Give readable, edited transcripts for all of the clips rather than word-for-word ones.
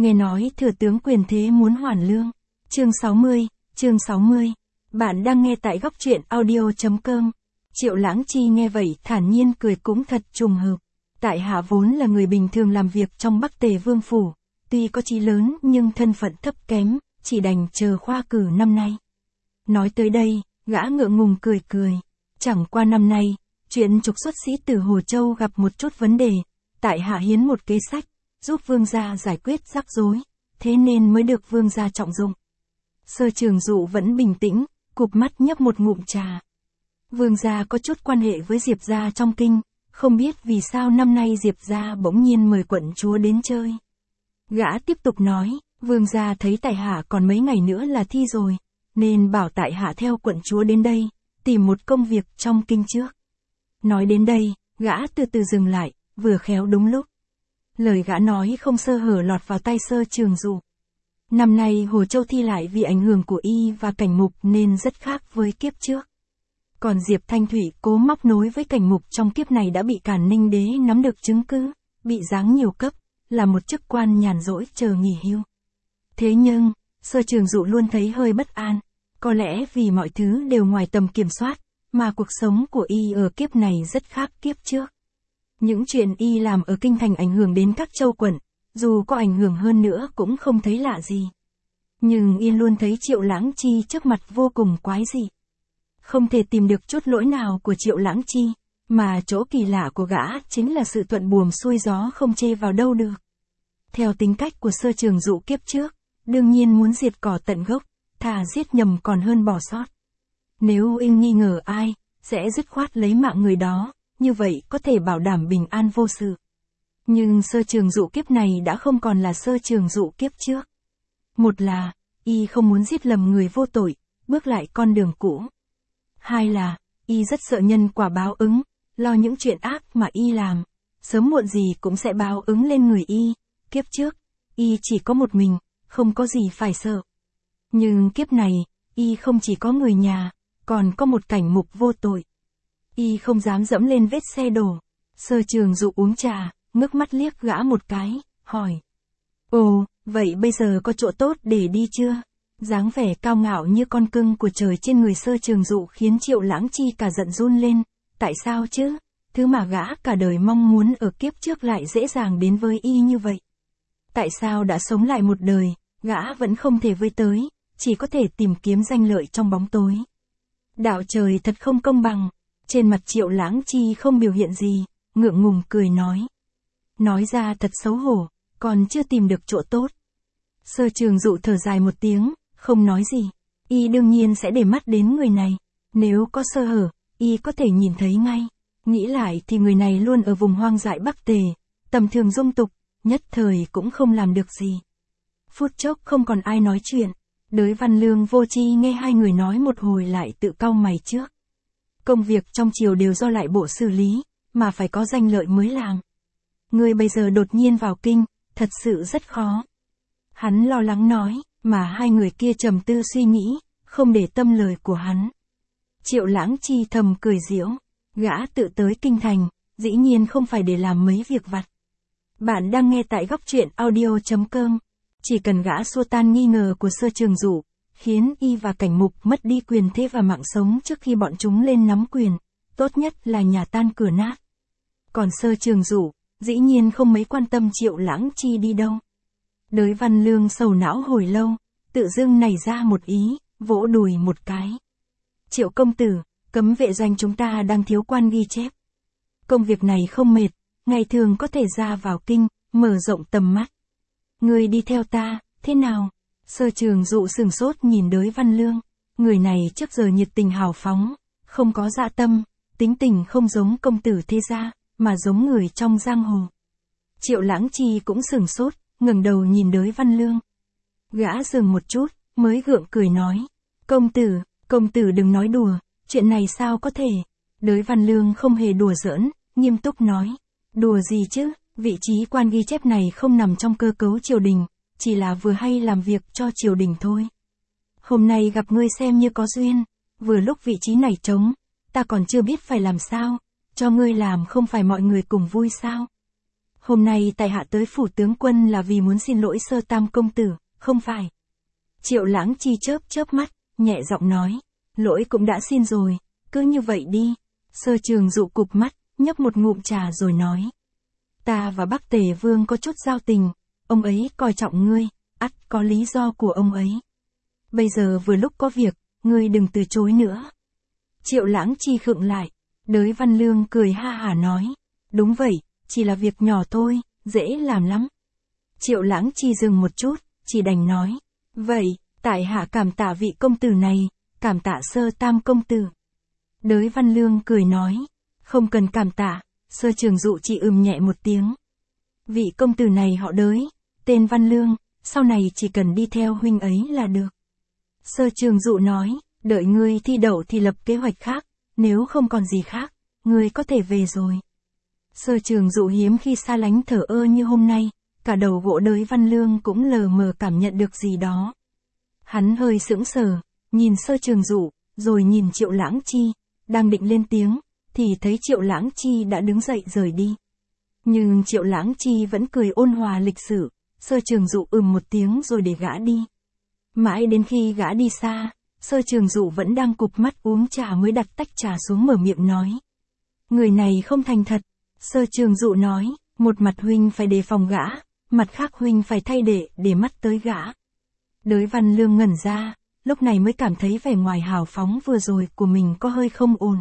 Nghe nói thừa tướng quyền thế muốn hoàn lương. Chương 60. Bạn đang nghe tại góc truyện audio.com. Triệu Lãng Chi nghe vậy thản nhiên cười cũng thật trùng hợp. Tại hạ vốn là người bình thường làm việc trong Bắc Tề Vương Phủ, tuy có chí lớn nhưng thân phận thấp kém, chỉ đành chờ khoa cử năm nay. Nói tới đây, gã ngượng ngùng cười cười. Chẳng qua năm nay, chuyện trục xuất sĩ tử Hồ Châu gặp một chút vấn đề, tại hạ hiến một kế sách, giúp vương gia giải quyết rắc rối, thế nên mới được vương gia trọng dụng. Sơ Trường Dụ vẫn bình tĩnh, cụp mắt nhấp một ngụm trà. Vương gia có chút quan hệ với Diệp gia trong kinh, không biết vì sao năm nay Diệp gia bỗng nhiên mời quận chúa đến chơi. Gã tiếp tục nói, vương gia thấy tại hạ còn mấy ngày nữa là thi rồi, nên bảo tại hạ theo quận chúa đến đây, tìm một công việc trong kinh trước. Nói đến đây, gã từ từ dừng lại, vừa khéo đúng lúc. Lời gã nói không sơ hở lọt vào tay Sơ Trường Dụ. Năm nay Hồ Châu thi lại vì ảnh hưởng của y và Cảnh Mục nên rất khác với kiếp trước. Còn Diệp Thanh Thủy cố móc nối với Cảnh Mục trong kiếp này đã bị Càn Ninh Đế nắm được chứng cứ, bị giáng nhiều cấp, là một chức quan nhàn rỗi chờ nghỉ hưu. Thế nhưng, Sơ Trường Dụ luôn thấy hơi bất an, có lẽ vì mọi thứ đều ngoài tầm kiểm soát, mà cuộc sống của y ở kiếp này rất khác kiếp trước. Những chuyện y làm ở kinh thành ảnh hưởng đến các châu quận, dù có ảnh hưởng hơn nữa cũng không thấy lạ gì. Nhưng y luôn thấy Triệu Lãng Chi trước mặt vô cùng quái dị. Không thể tìm được chút lỗi nào của Triệu Lãng Chi, mà chỗ kỳ lạ của gã chính là sự thuận buồm xuôi gió không chê vào đâu được. Theo tính cách của Sơ Trường Dụ kiếp trước, đương nhiên muốn diệt cỏ tận gốc, thà giết nhầm còn hơn bỏ sót. Nếu y nghi ngờ ai, sẽ dứt khoát lấy mạng người đó, như vậy có thể bảo đảm bình an vô sự. Nhưng Sơ Trường Dụ kiếp này đã không còn là Sơ Trường Dụ kiếp trước. Một là, y không muốn giết lầm người vô tội, bước lại con đường cũ. Hai là, y rất sợ nhân quả báo ứng, lo những chuyện ác mà y làm, sớm muộn gì cũng sẽ báo ứng lên người y. Kiếp trước, y chỉ có một mình, không có gì phải sợ. Nhưng kiếp này, y không chỉ có người nhà, còn có một Cảnh Mục vô tội. Y không dám dẫm lên vết xe đổ. Sơ Trường Dụ uống trà, ngước mắt liếc gã một cái, hỏi. Ồ, vậy bây giờ có chỗ tốt để đi chưa? Dáng vẻ cao ngạo như con cưng của trời trên người Sơ Trường Dụ khiến Triệu Lãng Chi cả giận run lên. Tại sao chứ? Thứ mà gã cả đời mong muốn ở kiếp trước lại dễ dàng đến với y như vậy. Tại sao đã sống lại một đời, gã vẫn không thể với tới, chỉ có thể tìm kiếm danh lợi trong bóng tối. Đạo trời thật không công bằng. Trên mặt Triệu Lãng Chi không biểu hiện gì, ngượng ngùng cười nói. Nói ra thật xấu hổ, còn chưa tìm được chỗ tốt. Sơ Trường Dụ thở dài một tiếng, không nói gì. Y đương nhiên sẽ để mắt đến người này. Nếu có sơ hở, y có thể nhìn thấy ngay. Nghĩ lại thì người này luôn ở vùng hoang dại Bắc Tề, tầm thường dung tục, nhất thời cũng không làm được gì. Phút chốc không còn ai nói chuyện. Đới Văn Lương vô chi nghe hai người nói một hồi lại tự cau mày trước. Công việc trong triều đều do lại bộ xử lý, mà phải có danh lợi mới làm. Ngươi bây giờ đột nhiên vào kinh, thật sự rất khó. Hắn lo lắng nói, mà hai người kia trầm tư suy nghĩ, không để tâm lời của hắn. Triệu Lãng Chi thầm cười giễu, gã tự tới kinh thành, dĩ nhiên không phải để làm mấy việc vặt. Bạn đang nghe tại góc truyện audio.com. Chỉ cần gã xua tan nghi ngờ của Sơ Trường Dụ, khiến y và Cảnh Mục mất đi quyền thế và mạng sống trước khi bọn chúng lên nắm quyền, tốt nhất là nhà tan cửa nát. Còn Sơ Trường Dụ, dĩ nhiên không mấy quan tâm Triệu Lãng Chi đi đâu. Đới Văn Lương sầu não hồi lâu, tự dưng nảy ra một ý, vỗ đùi một cái. Triệu công tử, cấm vệ doanh chúng ta đang thiếu quan ghi chép. Công việc này không mệt, ngày thường có thể ra vào kinh, mở rộng tầm mắt. Ngươi đi theo ta, thế nào? Sơ Trường Dụ sửng sốt nhìn Đới Văn Lương. Người này trước giờ nhiệt tình hào phóng, không có dạ tâm, tính tình không giống công tử thế gia, mà giống người trong giang hồ. Triệu Lãng Chi cũng sửng sốt, ngẩng đầu nhìn Đới Văn Lương. Gã dừng một chút, mới gượng cười nói. Công tử đừng nói đùa, chuyện này sao có thể? Đới Văn Lương không hề đùa giỡn, nghiêm túc nói. Đùa gì chứ, vị trí quan ghi chép này không nằm trong cơ cấu triều đình, chỉ là vừa hay làm việc cho triều đình thôi. Hôm nay gặp ngươi xem như có duyên, vừa lúc vị trí này trống, ta còn chưa biết phải làm sao, cho ngươi làm không phải mọi người cùng vui sao? Hôm nay tại hạ tới phủ tướng quân là vì muốn xin lỗi Sơ Tam công tử, không phải. Triệu Lãng Chi chớp chớp mắt, nhẹ giọng nói. Lỗi cũng đã xin rồi, cứ như vậy đi. Sơ Trường Dụ cụp mắt, nhấp một ngụm trà rồi nói. Ta và Bắc Tề Vương có chút giao tình, ông ấy coi trọng ngươi, ắt có lý do của ông ấy. Bây giờ vừa lúc có việc, ngươi đừng từ chối nữa. Triệu Lãng Chi khựng lại, Đới Văn Lương cười ha hả nói. Đúng vậy, chỉ là việc nhỏ thôi, dễ làm lắm. Triệu Lãng Chi dừng một chút, chỉ đành nói. Vậy, tại hạ cảm tạ vị công tử này, cảm tạ Sơ Tam công tử. Đới Văn Lương cười nói. Không cần cảm tạ, Sơ Trường Dụ chỉ nhẹ một tiếng. Vị công tử này họ Đới, tên Văn Lương, sau này chỉ cần đi theo huynh ấy là được. Sơ Trường Dụ nói, đợi ngươi thi đậu thì lập kế hoạch khác, nếu không còn gì khác, ngươi có thể về rồi. Sơ Trường Dụ hiếm khi xa lánh thờ ơ như hôm nay, cả đầu gỗ Đới Văn Lương cũng lờ mờ cảm nhận được gì đó. Hắn hơi sững sờ, nhìn Sơ Trường Dụ, rồi nhìn Triệu Lãng Chi, đang định lên tiếng, thì thấy Triệu Lãng Chi đã đứng dậy rời đi. Nhưng Triệu Lãng Chi vẫn cười ôn hòa lịch sự, Sơ Trường Dụ một tiếng rồi để gã đi. Mãi đến khi gã đi xa, Sơ Trường Dụ vẫn đang cụp mắt uống trà mới đặt tách trà xuống mở miệng nói. Người này không thành thật. Sơ Trường Dụ nói, một mặt huynh phải đề phòng gã, mặt khác huynh phải thay để mắt tới gã. Đới Văn Lương ngẩn ra, lúc này mới cảm thấy vẻ ngoài hào phóng vừa rồi của mình có hơi không ổn.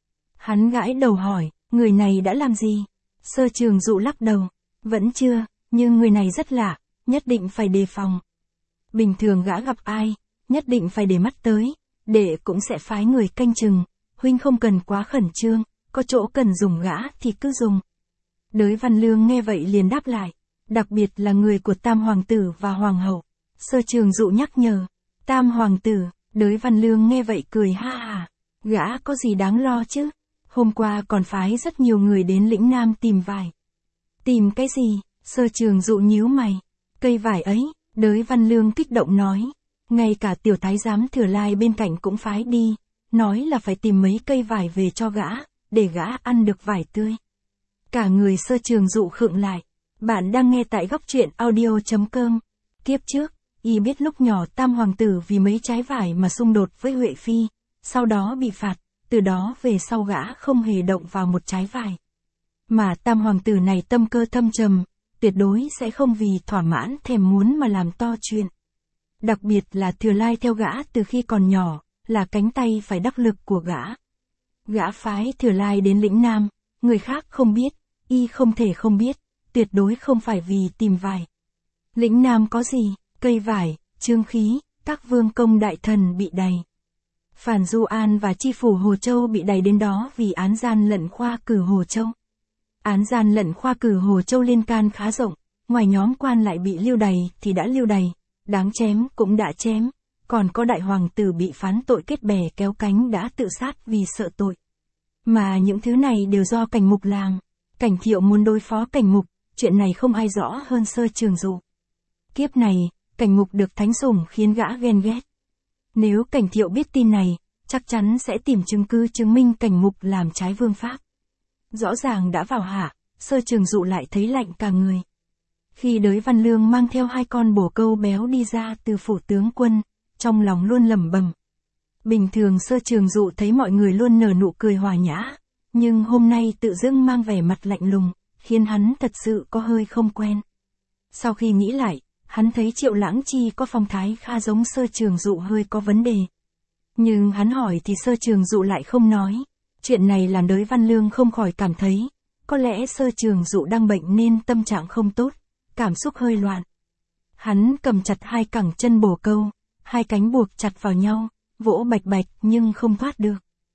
Hắn gãi đầu hỏi, người này đã làm gì? Sơ Trường Dụ lắc đầu, vẫn chưa, nhưng người này rất lạ, nhất định phải đề phòng. Bình thường gã gặp ai, nhất định phải để mắt tới, để cũng sẽ phái người canh chừng, huynh không cần quá khẩn trương, có chỗ cần dùng gã thì cứ dùng. Đới Văn Lương nghe vậy liền đáp lại, đặc biệt là người của Tam Hoàng tử và Hoàng hậu. Sơ Trường Dụ nhắc nhở, Tam Hoàng tử, Đới Văn Lương nghe vậy cười ha hả, gã có gì đáng lo chứ, hôm qua còn phái rất nhiều người đến lĩnh Nam tìm vải. Tìm cái gì? Sơ Trường Dụ nhíu mày, cây vải ấy, Đới Văn Lương kích động nói, ngay cả tiểu thái giám Thừa Lai bên cạnh cũng phái đi, nói là phải tìm mấy cây vải về cho gã, để gã ăn được vải tươi. Cả người Sơ Trường Dụ khựng lại. Bạn đang nghe tại góc truyện audio.com. Kiếp trước, y biết lúc nhỏ Tam Hoàng tử vì mấy trái vải mà xung đột với Huệ Phi, sau đó bị phạt, từ đó về sau gã không hề động vào một trái vải. Mà Tam Hoàng tử này tâm cơ thâm trầm, tuyệt đối sẽ không vì thỏa mãn thèm muốn mà làm to chuyện. Đặc biệt là Thừa Lai theo gã từ khi còn nhỏ, là cánh tay phải đắc lực của gã. Gã phái Thừa Lai đến lĩnh Nam, người khác không biết, y không thể không biết, tuyệt đối không phải vì tìm vải. Lĩnh Nam có gì? Cây vải, trương khí, các vương công đại thần bị đày. Phàn Du An và chi phủ Hồ Châu bị đày đến đó vì án gian lận khoa cử Hồ Châu. Án gian lận khoa cử Hồ Châu liên can khá rộng, ngoài nhóm quan lại bị lưu đày thì đã lưu đày, đáng chém cũng đã chém, còn có đại hoàng tử bị phán tội kết bè kéo cánh đã tự sát vì sợ tội. Mà những thứ này đều do Cảnh Mục làm. Cảnh Thiệu muốn đối phó Cảnh Mục, chuyện này không ai rõ hơn Sơ Trường Dụ. Kiếp này, Cảnh Mục được thánh sủng khiến gã ghen ghét. Nếu Cảnh Thiệu biết tin này, chắc chắn sẽ tìm chứng cứ chứng minh Cảnh Mục làm trái vương pháp. Rõ ràng đã vào hạ, Sơ Trường Dụ lại thấy lạnh cả người. Khi Đới Văn Lương mang theo 2 con bồ câu béo đi ra từ phủ tướng quân, trong lòng luôn lẩm bẩm. Bình thường Sơ Trường Dụ thấy mọi người luôn nở nụ cười hòa nhã, nhưng hôm nay tự dưng mang vẻ mặt lạnh lùng, khiến hắn thật sự có hơi không quen. Sau khi nghĩ lại, hắn thấy Triệu Lãng Chi có phong thái khá giống Sơ Trường Dụ hơi có vấn đề. Nhưng hắn hỏi thì Sơ Trường Dụ lại không nói. Chuyện này làm Đới Văn Lương không khỏi cảm thấy, có lẽ Sơ Trường Dụ đang bệnh nên tâm trạng không tốt, cảm xúc hơi loạn. Hắn cầm chặt 2 cẳng chân bồ câu, 2 cánh buộc chặt vào nhau, vỗ bạch bạch nhưng không thoát được.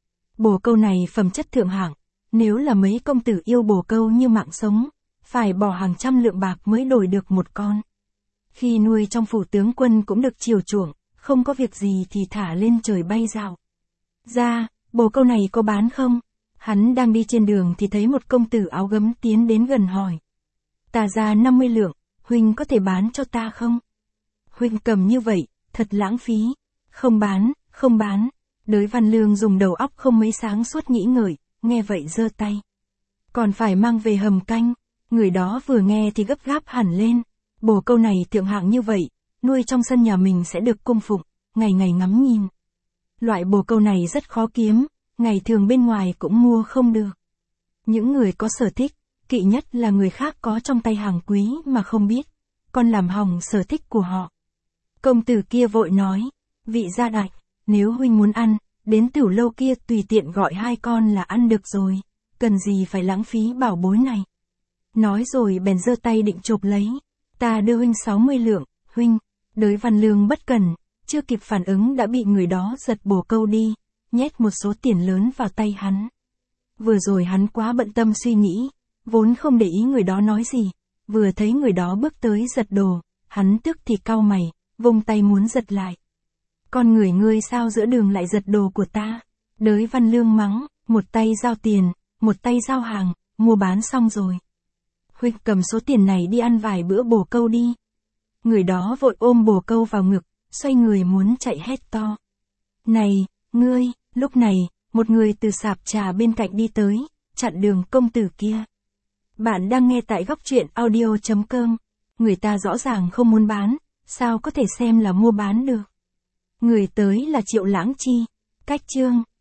Bồ câu này phẩm chất thượng hạng, nếu là mấy công tử yêu bồ câu như mạng sống, phải bỏ hàng trăm lượng bạc mới đổi được một con. Khi nuôi trong phủ tướng quân cũng được chiều chuộng, không có việc gì thì thả lên trời bay dạo. Ra, bồ câu này có bán không? Hắn đang đi trên đường thì thấy một công tử áo gấm tiến đến gần hỏi. Ta ra 50 lượng, huynh có thể bán cho ta không? Huynh cầm như vậy, thật lãng phí. Không bán, không bán. Đới Văn Lương dùng đầu óc không mấy sáng suốt nghĩ ngợi, nghe vậy giơ tay. Còn phải mang về hầm canh. Người đó vừa nghe thì gấp gáp hẳn lên. Bồ câu này thượng hạng như vậy, nuôi trong sân nhà mình sẽ được cung phụng, ngày ngày ngắm nhìn. Loại bồ câu này rất khó kiếm, ngày thường bên ngoài cũng mua không được. Những người có sở thích, kỵ nhất là người khác có trong tay hàng quý mà không biết, còn làm hỏng sở thích của họ. Công tử kia vội nói, vị gia đại, nếu huynh muốn ăn, đến tiểu lâu kia tùy tiện gọi 2 con là ăn được rồi, cần gì phải lãng phí bảo bối này. Nói rồi bèn giơ tay định chộp lấy, ta đưa huynh 60 lượng, huynh. Đới Văn Lương bất cẩn, chưa kịp phản ứng đã bị người đó giật bồ câu đi, nhét một số tiền lớn vào tay hắn. Vừa rồi hắn quá bận tâm suy nghĩ, vốn không để ý người đó nói gì, vừa thấy người đó bước tới giật đồ, hắn tức thì cau mày, vung tay muốn giật lại. Con người ngươi sao giữa đường lại giật đồ của ta? Đới Văn Lương mắng, một tay giao tiền, một tay giao hàng, mua bán xong rồi. Huynh cầm số tiền này đi ăn vài bữa bồ câu đi. Người đó vội ôm bồ câu vào ngực, xoay người muốn chạy hét to. Này, ngươi, lúc này, một người từ sạp trà bên cạnh đi tới, chặn đường công tử kia. Bạn đang nghe tại góc truyện audio.com. Người ta rõ ràng không muốn bán, sao có thể xem là mua bán được. Người tới là Triệu Lãng Chi. Cách chương.